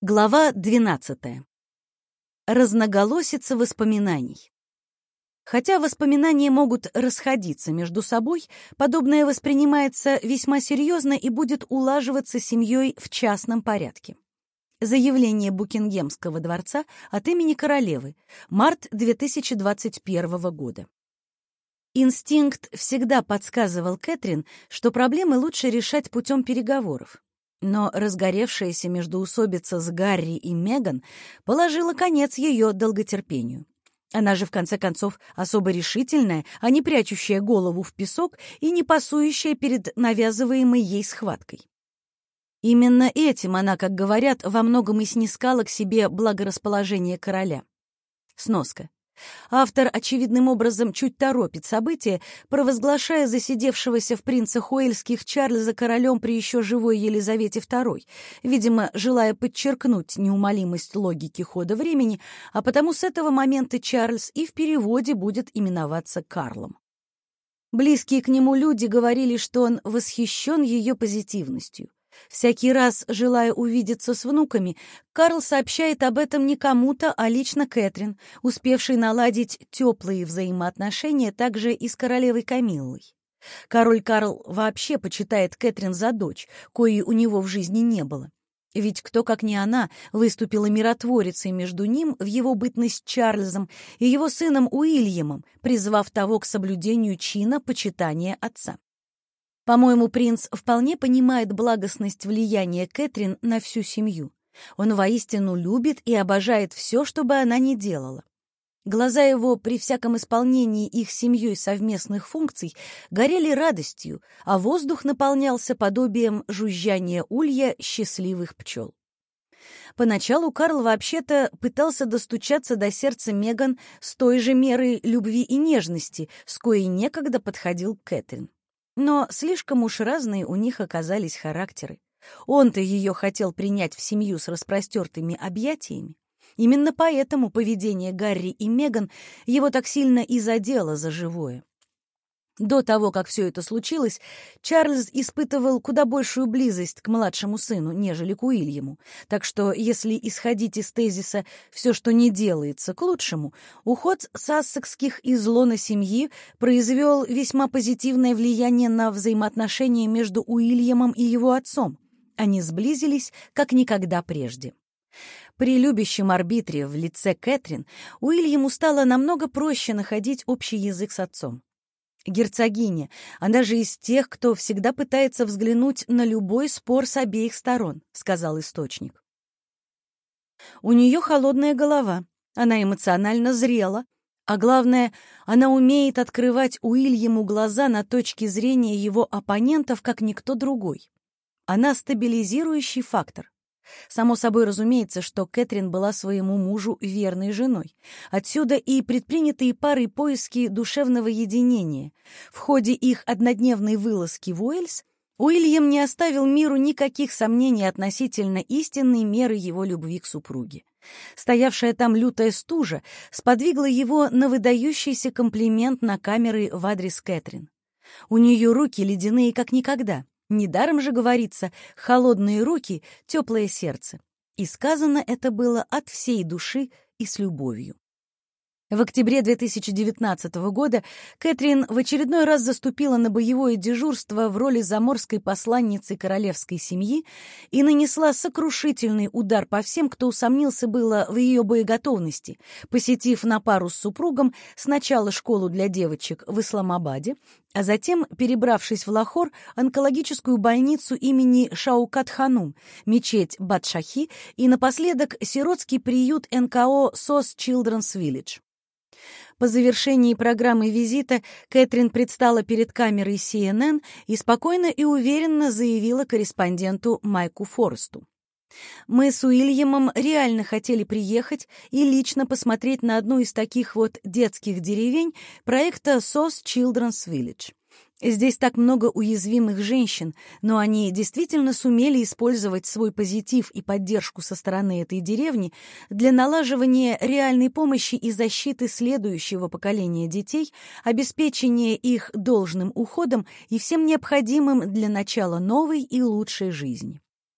Глава 12. Разноголосица воспоминаний. Хотя воспоминания могут расходиться между собой, подобное воспринимается весьма серьезно и будет улаживаться семьей в частном порядке. Заявление Букингемского дворца от имени королевы. Март 2021 года. Инстинкт всегда подсказывал Кэтрин, что проблемы лучше решать путем переговоров. Но разгоревшаяся междоусобица с Гарри и Меган положила конец ее долготерпению. Она же, в конце концов, особо решительная, а не прячущая голову в песок и не пасующая перед навязываемой ей схваткой. Именно этим она, как говорят, во многом и снискала к себе благорасположение короля. Сноска. Автор очевидным образом чуть торопит события, провозглашая засидевшегося в принцах Уэльских Чарльза королем при еще живой Елизавете II, видимо, желая подчеркнуть неумолимость логики хода времени, а потому с этого момента Чарльз и в переводе будет именоваться Карлом. Близкие к нему люди говорили, что он восхищен ее позитивностью. Всякий раз, желая увидеться с внуками, Карл сообщает об этом не кому-то, а лично Кэтрин, успевшей наладить теплые взаимоотношения также и с королевой Камиллой. Король Карл вообще почитает Кэтрин за дочь, коей у него в жизни не было. Ведь кто, как не она, выступила миротворицей между ним в его бытность Чарльзом и его сыном Уильямом, призвав того к соблюдению чина почитания отца. По-моему, принц вполне понимает благостность влияния Кэтрин на всю семью. Он воистину любит и обожает все, что бы она ни делала. Глаза его при всяком исполнении их семьей совместных функций горели радостью, а воздух наполнялся подобием жужжания улья счастливых пчел. Поначалу Карл вообще-то пытался достучаться до сердца Меган с той же мерой любви и нежности, с коей некогда подходил к Кэтрин. Но слишком уж разные у них оказались характеры. Он-то ее хотел принять в семью с распростертыми объятиями. Именно поэтому поведение Гарри и Меган его так сильно и задело за живое. До того, как все это случилось, Чарльз испытывал куда большую близость к младшему сыну, нежели к Уильяму. Так что, если исходить из тезиса «все, что не делается, к лучшему», уход сассекских из лона семьи произвел весьма позитивное влияние на взаимоотношения между Уильямом и его отцом. Они сблизились, как никогда прежде. При любящем арбитре в лице Кэтрин Уильяму стало намного проще находить общий язык с отцом. Герцогиня, она же из тех, кто всегда пытается взглянуть на любой спор с обеих сторон, сказал источник. У нее холодная голова, она эмоционально зрела, а главное, она умеет открывать Уильяму глаза на точки зрения его оппонентов, как никто другой. Она стабилизирующий фактор. Само собой разумеется, что Кэтрин была своему мужу верной женой. Отсюда и предпринятые парой поиски душевного единения. В ходе их однодневной вылазки в Уэльс Уильям не оставил миру никаких сомнений относительно истинной меры его любви к супруге. Стоявшая там лютая стужа сподвигла его на выдающийся комплимент на камеры в адрес Кэтрин. У нее руки ледяные, как никогда. Недаром же говорится «холодные руки, теплое сердце». И сказано это было от всей души и с любовью. В октябре 2019 года Кэтрин в очередной раз заступила на боевое дежурство в роли заморской посланницы королевской семьи и нанесла сокрушительный удар по всем, кто усомнился было в ее боеготовности, посетив на пару с супругом сначала школу для девочек в Исламабаде, а затем, перебравшись в Лахор, онкологическую больницу имени Шаукат-Ханум, мечеть Бадшахи и напоследок сиротский приют НКО SOS Children's Village. По завершении программы визита Кэтрин предстала перед камерой CNN и спокойно и уверенно заявила корреспонденту Майку Форесту. «Мы с Уильямом реально хотели приехать и лично посмотреть на одну из таких вот детских деревень проекта SOS Children's Village. Здесь так много уязвимых женщин, но они действительно сумели использовать свой позитив и поддержку со стороны этой деревни для налаживания реальной помощи и защиты следующего поколения детей, обеспечения их должным уходом и всем необходимым для начала новой и лучшей жизни».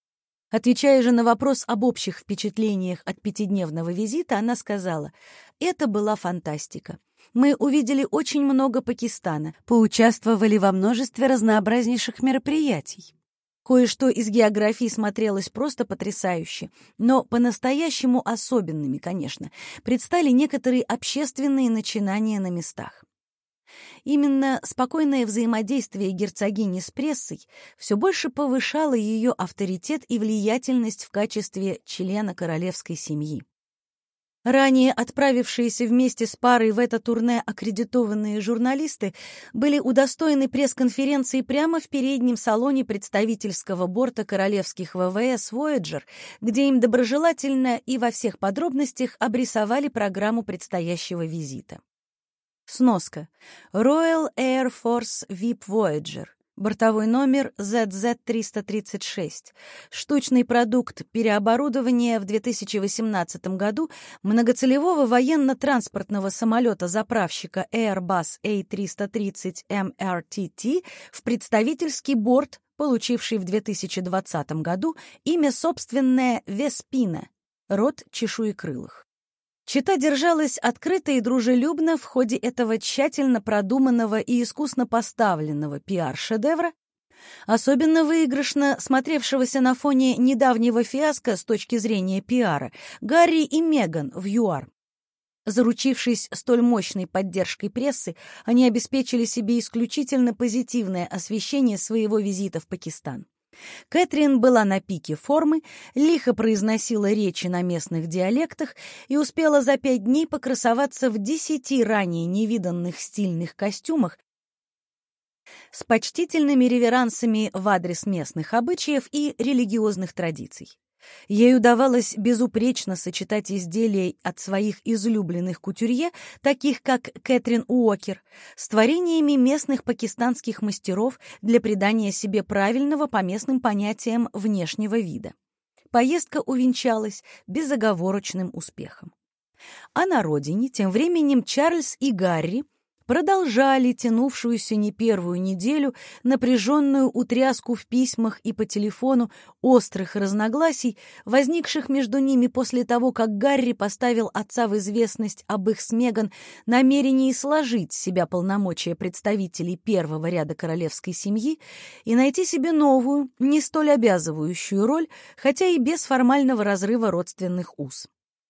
Отвечая же на вопрос об общих впечатлениях от пятидневного визита, она сказала: «Это была фантастика. Мы увидели очень много Пакистана, поучаствовали во множестве разнообразнейших мероприятий. Кое-что из географии смотрелось просто потрясающе, но по-настоящему особенными, конечно, предстали некоторые общественные начинания на местах». Именно спокойное взаимодействие герцогини с прессой все больше повышало ее авторитет и влиятельность в качестве члена королевской семьи. Ранее отправившиеся вместе с парой в это турне аккредитованные журналисты были удостоены пресс-конференции прямо в переднем салоне представительского борта королевских ВВС Voyager, где им доброжелательно и во всех подробностях обрисовали программу предстоящего визита. Сноска. Royal Air Force VIP Voyager. Бортовой номер ZZ-336. Штучный продукт переоборудования в 2018 году многоцелевого военно-транспортного самолета-заправщика Airbus A330 MRTT в представительский борт, получивший в 2020 году имя собственное Веспина, род чешуекрылых. Чета держалась открыто и дружелюбно в ходе этого тщательно продуманного и искусно поставленного пиар-шедевра, особенно выигрышно смотревшегося на фоне недавнего фиаско с точки зрения пиара Гарри и Меган в ЮАР. Заручившись столь мощной поддержкой прессы, они обеспечили себе исключительно позитивное освещение своего визита в Пакистан. Кэтрин была на пике формы, лихо произносила речи на местных диалектах и успела за 5 дней покрасоваться в 10 ранее невиданных стильных костюмах с почтительными реверансами в адрес местных обычаев и религиозных традиций. Ей удавалось безупречно сочетать изделия от своих излюбленных кутюрье, таких как Кэтрин Уокер, с творениями местных пакистанских мастеров для придания себе правильного по местным понятиям внешнего вида. Поездка увенчалась безоговорочным успехом. А на родине тем временем Чарльз и Гарри продолжали тянувшуюся не первую неделю напряженную утряску в письмах и по телефону острых разногласий, возникших между ними после того, как Гарри поставил отца в известность об их с Меган намерении сложить с себя полномочия представителей первого ряда королевской семьи и найти себе новую, не столь обязывающую роль, хотя и без формального разрыва родственных уз.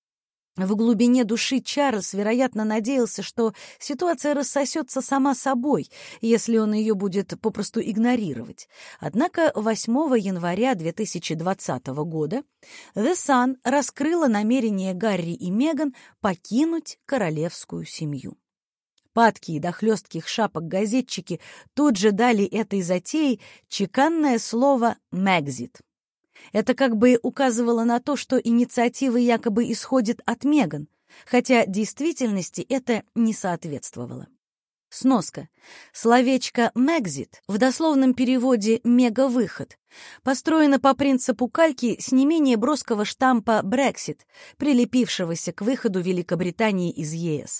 В глубине души Чарльз, вероятно, надеялся, что ситуация рассосется сама собой, если он ее будет попросту игнорировать. Однако 8 января 2020 года The Sun раскрыла намерение Гарри и Меган покинуть королевскую семью. Падкие до хлестких шапок газетчики тут же дали этой затее чеканное слово «Мэгзит». Это как бы указывало на то, что инициатива якобы исходит от Меган, хотя действительности это не соответствовало. Сноска. Словечко «мэгзит» в дословном переводе «мега-выход» построено по принципу кальки с не менее броского штампа «Брексит», прилепившегося к выходу Великобритании из ЕС.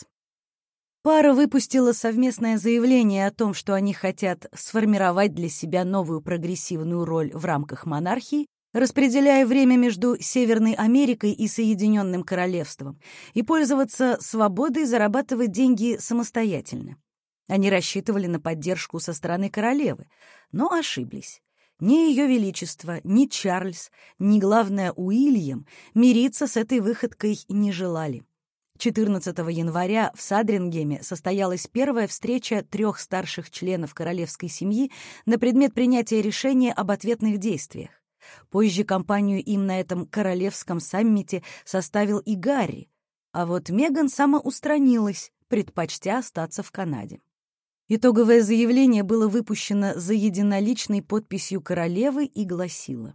Пара выпустила совместное заявление о том, что они хотят сформировать для себя новую прогрессивную роль в рамках монархии, распределяя время между Северной Америкой и Соединенным Королевством, и пользоваться свободой зарабатывать деньги самостоятельно. Они рассчитывали на поддержку со стороны королевы, но ошиблись. Ни Ее Величество, ни Чарльз, ни, главное, Уильям мириться с этой выходкой не желали. 14 января в Сандрингеме состоялась первая встреча 3 старших членов королевской семьи на предмет принятия решения об ответных действиях. Позже компанию им на этом королевском саммите составил и Гарри, а вот Меган самоустранилась, предпочтя остаться в Канаде. Итоговое заявление было выпущено за единоличной подписью королевы и гласило: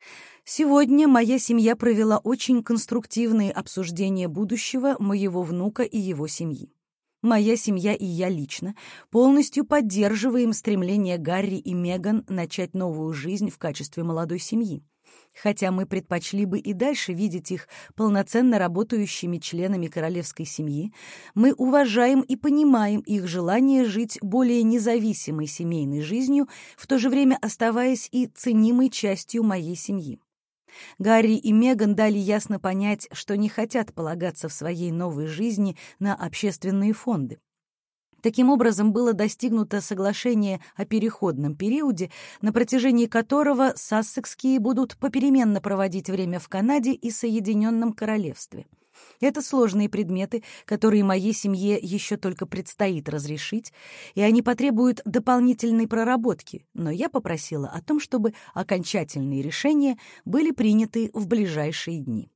«Сегодня моя семья провела очень конструктивные обсуждения будущего моего внука и его семьи. Моя семья и я лично полностью поддерживаем стремление Гарри и Меган начать новую жизнь в качестве молодой семьи. Хотя мы предпочли бы и дальше видеть их полноценно работающими членами королевской семьи, мы уважаем и понимаем их желание жить более независимой семейной жизнью, в то же время оставаясь и ценимой частью моей семьи. Гарри и Меган дали ясно понять, что не хотят полагаться в своей новой жизни на общественные фонды. Таким образом, было достигнуто соглашение о переходном периоде, на протяжении которого сассекские будут попеременно проводить время в Канаде и Соединенном Королевстве. Это сложные предметы, которые моей семье еще только предстоит разрешить, и они потребуют дополнительной проработки, но я попросила о том, чтобы окончательные решения были приняты в ближайшие дни.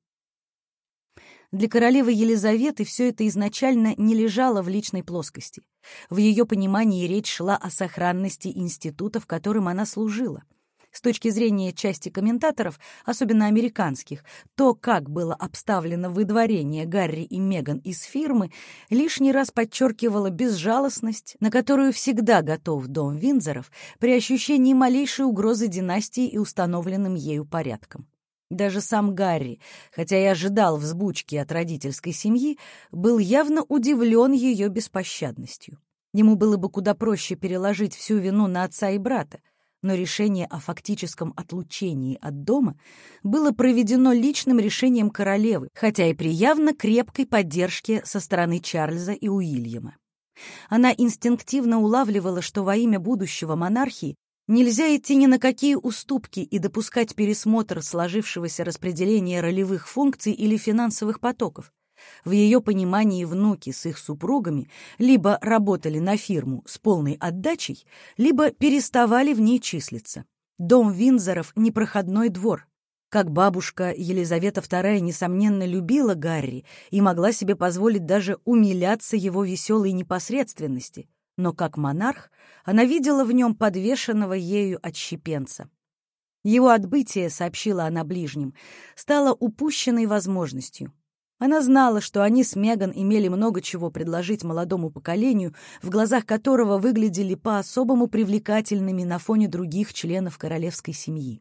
Для королевы Елизаветы все это изначально не лежало в личной плоскости. В ее понимании речь шла о сохранности института, в котором она служила. С точки зрения части комментаторов, особенно американских, то, как было обставлено выдворение Гарри и Меган из фирмы, лишний раз подчеркивало безжалостность, на которую всегда готов дом Виндзоров при ощущении малейшей угрозы династии и установленным ею порядком. Даже сам Гарри, хотя и ожидал взбучки от родительской семьи, был явно удивлен ее беспощадностью. Ему было бы куда проще переложить всю вину на отца и брата, но решение о фактическом отлучении от дома было проведено личным решением королевы, хотя и при явно крепкой поддержке со стороны Чарльза и Уильяма. Она инстинктивно улавливала, что во имя будущего монархии нельзя идти ни на какие уступки и допускать пересмотр сложившегося распределения ролевых функций или финансовых потоков. В ее понимании внуки с их супругами либо работали на фирму с полной отдачей, либо переставали в ней числиться. Дом Виндзоров — непроходной двор. Как бабушка, Елизавета II, несомненно, любила Гарри и могла себе позволить даже умиляться его веселой непосредственности, но как монарх она видела в нем подвешенного ею отщепенца. Его отбытие, сообщила она ближним, стало упущенной возможностью. Она знала, что они с Меган имели много чего предложить молодому поколению, в глазах которого выглядели по-особому привлекательными на фоне других членов королевской семьи.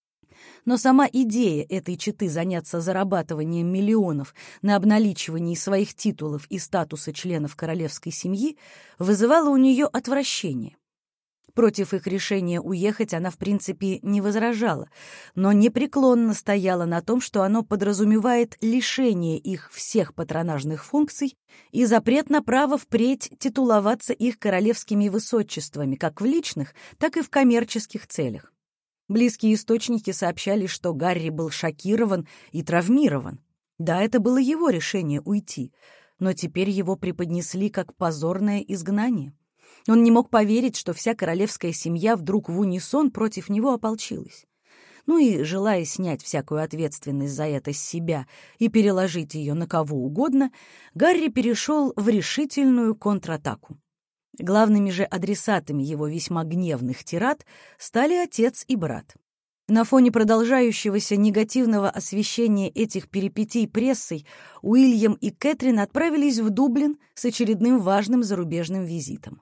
Но сама идея этой четы заняться зарабатыванием миллионов на обналичивании своих титулов и статуса членов королевской семьи вызывала у нее отвращение. Против их решения уехать она, в принципе, не возражала, но непреклонно стояла на том, что оно подразумевает лишение их всех патронажных функций и запрет на право впредь титуловаться их королевскими высочествами как в личных, так и в коммерческих целях. Близкие источники сообщали, что Гарри был шокирован и травмирован. Да, это было его решение уйти, но теперь его преподнесли как позорное изгнание. Он не мог поверить, что вся королевская семья вдруг в унисон против него ополчилась. Ну и, желая снять всякую ответственность за это с себя и переложить ее на кого угодно, Гарри перешел в решительную контратаку. Главными же адресатами его весьма гневных тирад стали отец и брат. На фоне продолжающегося негативного освещения этих перипетий прессой Уильям и Кэтрин отправились в Дублин с очередным важным зарубежным визитом.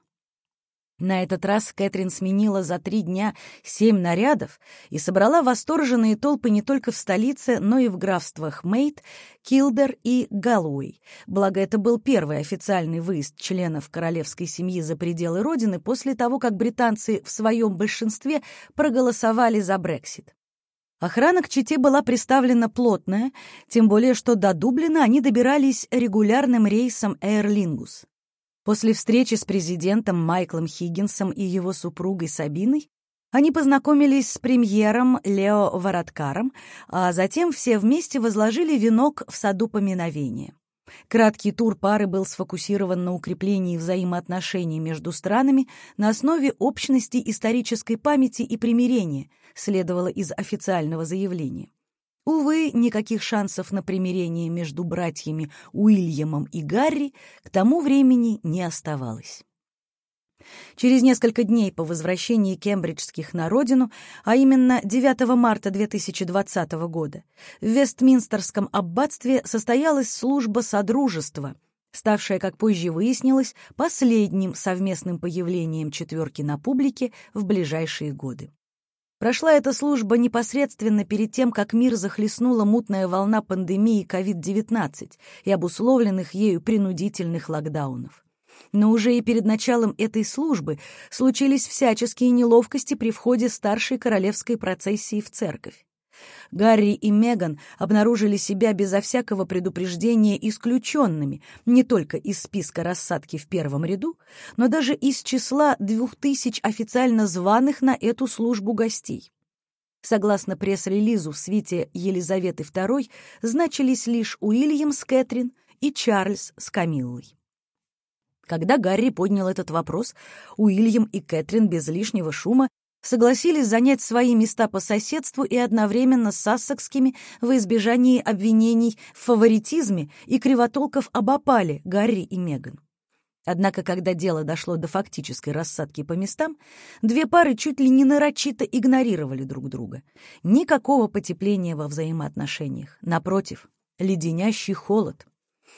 На этот раз Кэтрин сменила за 3 дня 7 нарядов и собрала восторженные толпы не только в столице, но и в графствах Мейд, Килдер и Галуэй. Благо, это был первый официальный выезд членов королевской семьи за пределы родины после того, как британцы в своем большинстве проголосовали за Брексит. Охрана к чете была представлена плотная, тем более что до Дублина они добирались регулярным рейсом Aer Lingus. После встречи с президентом Майклом Хиггинсом и его супругой Сабиной они познакомились с премьером Лео Варадкаром, а затем все вместе возложили венок в саду поминовения. Краткий тур пары был сфокусирован на укреплении взаимоотношений между странами на основе общности исторической памяти и примирения, следовало из официального заявления. Увы, никаких шансов на примирение между братьями Уильямом и Гарри к тому времени не оставалось. Через несколько дней по возвращении кембриджских на родину, а именно 9 марта 2020 года, в Вестминстерском аббатстве состоялась служба содружества, ставшая, как позже выяснилось, последним совместным появлением четверки на публике в ближайшие годы. Прошла эта служба непосредственно перед тем, как мир захлестнула мутная волна пандемии COVID-19 и обусловленных ею принудительных локдаунов. Но уже и перед началом этой службы случились всяческие неловкости при входе старшей королевской процессии в церковь. Гарри и Меган обнаружили себя безо всякого предупреждения исключенными не только из списка рассадки в первом ряду, но даже из числа 2000 официально званых на эту службу гостей. Согласно пресс-релизу, в свите Елизаветы II значились лишь Уильям с Кэтрин и Чарльз с Камиллой. Когда Гарри поднял этот вопрос, Уильям и Кэтрин без лишнего шума согласились занять свои места по соседству и одновременно с сассекскими во избежании обвинений в фаворитизме и кривотолков об опале Гарри и Меган. Однако, когда дело дошло до фактической рассадки по местам, две пары чуть ли не нарочито игнорировали друг друга. Никакого потепления во взаимоотношениях. Напротив, леденящий холод.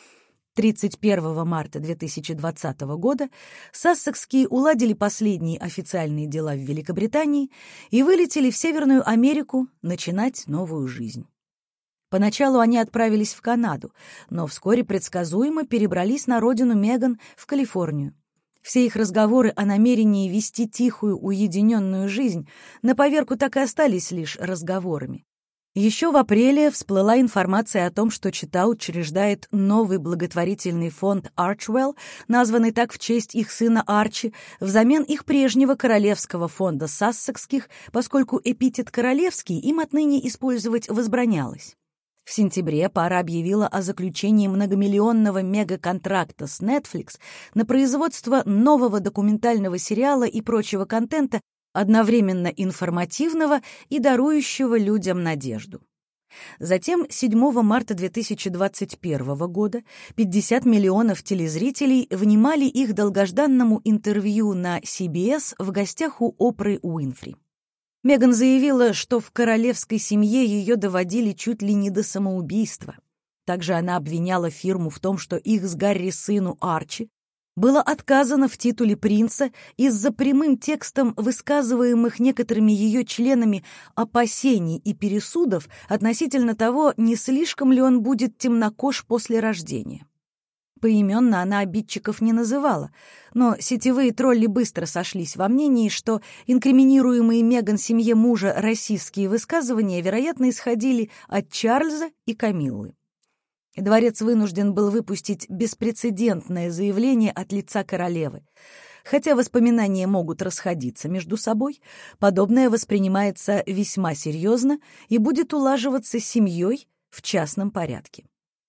31 марта 2020 года сассекские уладили последние официальные дела в Великобритании и вылетели в Северную Америку начинать новую жизнь. Поначалу они отправились в Канаду, но вскоре предсказуемо перебрались на родину Меган в Калифорнию. Все их разговоры о намерении вести тихую, уединенную жизнь на поверку так и остались лишь разговорами. Еще в апреле всплыла информация о том, что Чита учреждает новый благотворительный фонд Archwell, названный так в честь их сына Арчи, взамен их прежнего королевского фонда сассекских, поскольку эпитет «королевский» им отныне использовать возбранялось. В сентябре пара объявила о заключении многомиллионного мегаконтракта с Netflix на производство нового документального сериала и прочего контента, одновременно информативного и дарующего людям надежду. Затем 7 марта 2021 года 50 миллионов телезрителей внимали их долгожданному интервью на CBS в гостях у Опры Уинфри. Меган заявила, что в королевской семье ее доводили чуть ли не до самоубийства. Также она обвиняла фирму в том, что их с Гарри сыну Арчи было отказано в титуле принца из-за прямым текстом высказываемых некоторыми ее членами опасений и пересудов относительно того, не слишком ли он будет темнокож после рождения. Поименно она обидчиков не называла, но сетевые тролли быстро сошлись во мнении, что инкриминируемые Меган семье мужа расистские высказывания, вероятно, исходили от Чарльза и Камиллы. Дворец вынужден был выпустить беспрецедентное заявление от лица королевы. Хотя воспоминания могут расходиться между собой, подобное воспринимается весьма серьезно и будет улаживаться семьей в частном порядке.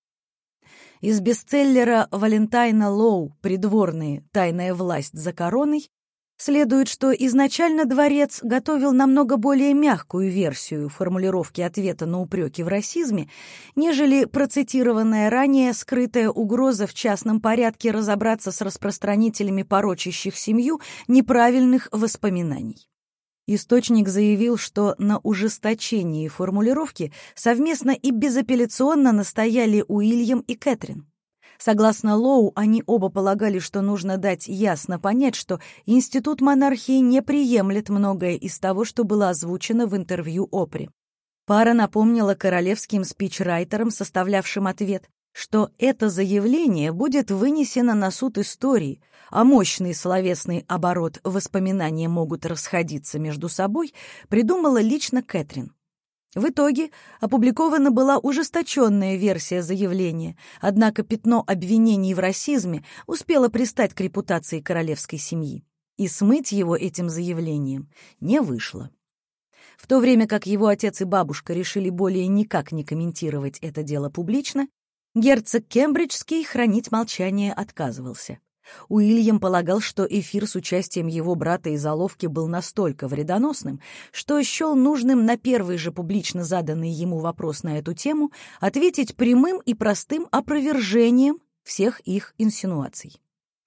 Из бестселлера Валентайна Лоу «Придворные. Тайная власть за короной» следует, что изначально дворец готовил намного более мягкую версию формулировки ответа на упреки в расизме, нежели процитированная ранее скрытая угроза в частном порядке разобраться с распространителями порочащих семью неправильных воспоминаний. Источник заявил, что на ужесточении формулировки совместно и безапелляционно настояли Уильям и Кэтрин. Согласно Лоу, они оба полагали, что нужно дать ясно понять, что институт монархии не приемлет многое из того, что было озвучено в интервью Опре. Пара напомнила королевским спичрайтерам, составлявшим ответ, что это заявление будет вынесено на суд истории, а мощный словесный оборот воспоминания могут расходиться между собой, придумала лично Кэтрин. В итоге опубликована была ужесточенная версия заявления, однако пятно обвинений в расизме успело пристать к репутации королевской семьи, и смыть его этим заявлением не вышло. В то время как его отец и бабушка решили более никак не комментировать это дело публично, герцог Кембриджский хранить молчание отказывался. Уильям полагал, что эфир с участием его брата и заловки был настолько вредоносным, что счел нужным на первый же публично заданный ему вопрос на эту тему ответить прямым и простым опровержением всех их инсинуаций.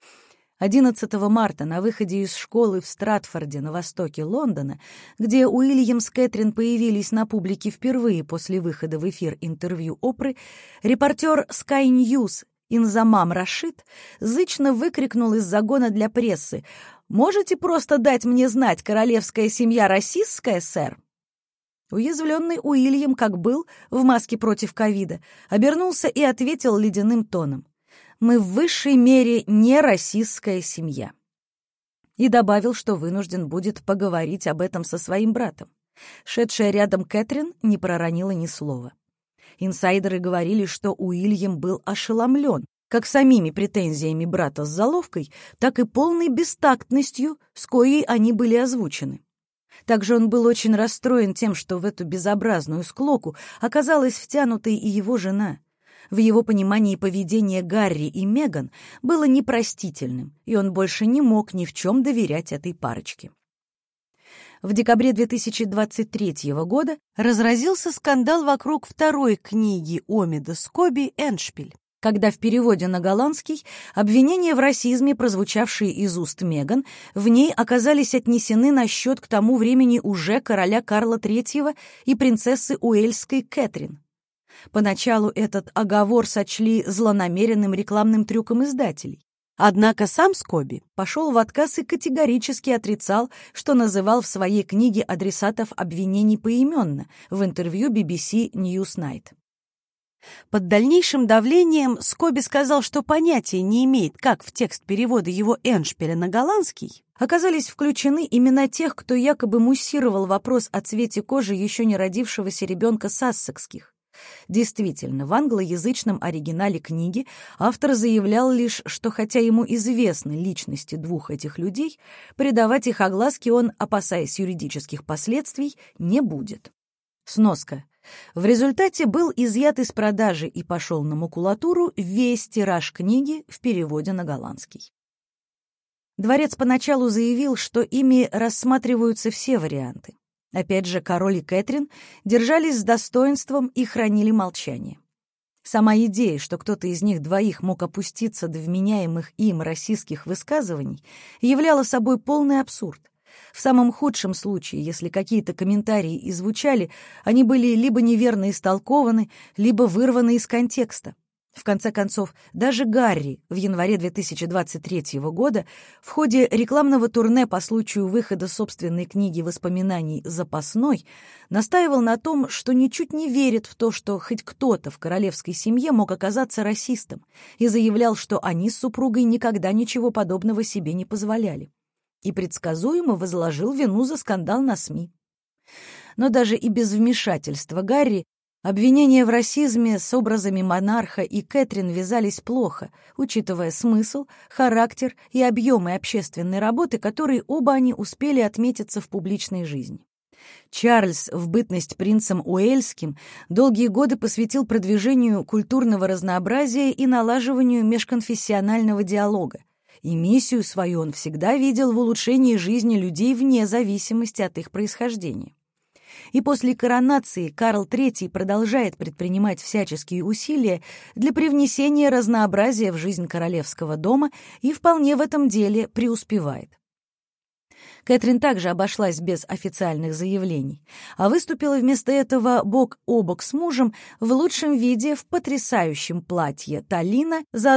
11 марта на выходе из школы в Стратфорде на востоке Лондона, где Уильям с Кэтрин появились на публике впервые после выхода в эфир интервью Опры, репортер Sky News Инзамам Рашид зычно выкрикнул из загона для прессы: «Можете просто дать мне знать, королевская семья расистская, сэр?» Уязвленный Уильям, как был, в маске против ковида, обернулся и ответил ледяным тоном: «Мы в высшей мере не расистская семья». И добавил, что вынужден будет поговорить об этом со своим братом. Шедшая рядом Кэтрин не проронила ни слова. Инсайдеры говорили, что Уильям был ошеломлен как самими претензиями брата с заловкой, так и полной бестактностью, с коей они были озвучены. Также он был очень расстроен тем, что в эту безобразную склоку оказалась втянутой и его жена. В его понимании поведение Гарри и Меган было непростительным, и он больше не мог ни в чем доверять этой парочке. В декабре 2023 года разразился скандал вокруг второй книги Омида Скоби «Эндшпиль», когда в переводе на голландский обвинения в расизме, прозвучавшие из уст Меган, в ней оказались отнесены на счет к тому времени уже короля Карла III и принцессы Уэльской Кэтрин. Поначалу этот оговор сочли злонамеренным рекламным трюком издателей. Однако сам Скоби пошел в отказ и категорически отрицал, что называл в своей книге адресатов обвинений поименно в интервью BBC Newsnight. Под дальнейшим давлением Скоби сказал, что понятия не имеет, как в текст перевода его Эндшпиля на голландский оказались включены имена тех, кто якобы муссировал вопрос о цвете кожи еще не родившегося ребенка сассекских. Действительно, в англоязычном оригинале книги автор заявлял лишь, что хотя ему известны личности двух этих людей, придавать их огласке он, опасаясь юридических последствий, не будет. Сноска. В результате был изъят из продажи и пошел на макулатуру весь тираж книги в переводе на голландский. Дворец поначалу заявил, что ими рассматриваются все варианты. Опять же, король и Кэтрин держались с достоинством и хранили молчание. Сама идея, что кто-то из них двоих мог опуститься до вменяемых им расистских высказываний, являла собой полный абсурд. В самом худшем случае, если какие-то комментарии и звучали, они были либо неверно истолкованы, либо вырваны из контекста. В конце концов, даже Гарри в январе 2023 года в ходе рекламного турне по случаю выхода собственной книги воспоминаний «Запасной» настаивал на том, что ничуть не верит в то, что хоть кто-то в королевской семье мог оказаться расистом, и заявлял, что они с супругой никогда ничего подобного себе не позволяли. И предсказуемо возложил вину за скандал на СМИ. Но даже и без вмешательства Гарри обвинения в расизме с образами монарха и Кэтрин вязались плохо, учитывая смысл, характер и объемы общественной работы, которые оба они успели отметиться в публичной жизни. Чарльз, в бытность принцем Уэльским, долгие годы посвятил продвижению культурного разнообразия и налаживанию межконфессионального диалога, и миссию свою он всегда видел в улучшении жизни людей вне зависимости от их происхождения. И после коронации Карл III продолжает предпринимать всяческие усилия для привнесения разнообразия в жизнь королевского дома и вполне в этом деле преуспевает. Кэтрин также обошлась без официальных заявлений, а выступила вместо этого бок о бок с мужем в лучшем виде в потрясающем платье Талина за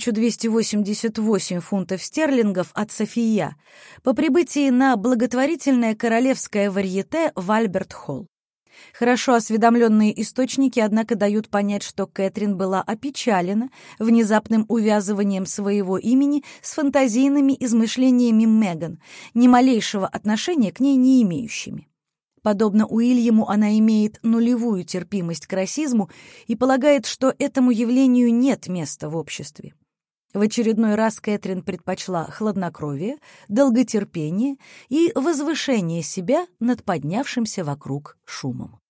1288 фунтов стерлингов от София по прибытии на благотворительное королевское варьете в Альберт-Холл. Хорошо осведомленные источники, однако, дают понять, что Кэтрин была опечалена внезапным увязыванием своего имени с фантазийными измышлениями Меган, ни малейшего отношения к ней не имеющими. Подобно Уильяму, она имеет нулевую терпимость к расизму и полагает, что этому явлению нет места в обществе. В очередной раз Кэтрин предпочла хладнокровие, долготерпение и возвышение себя над поднявшимся вокруг шумом.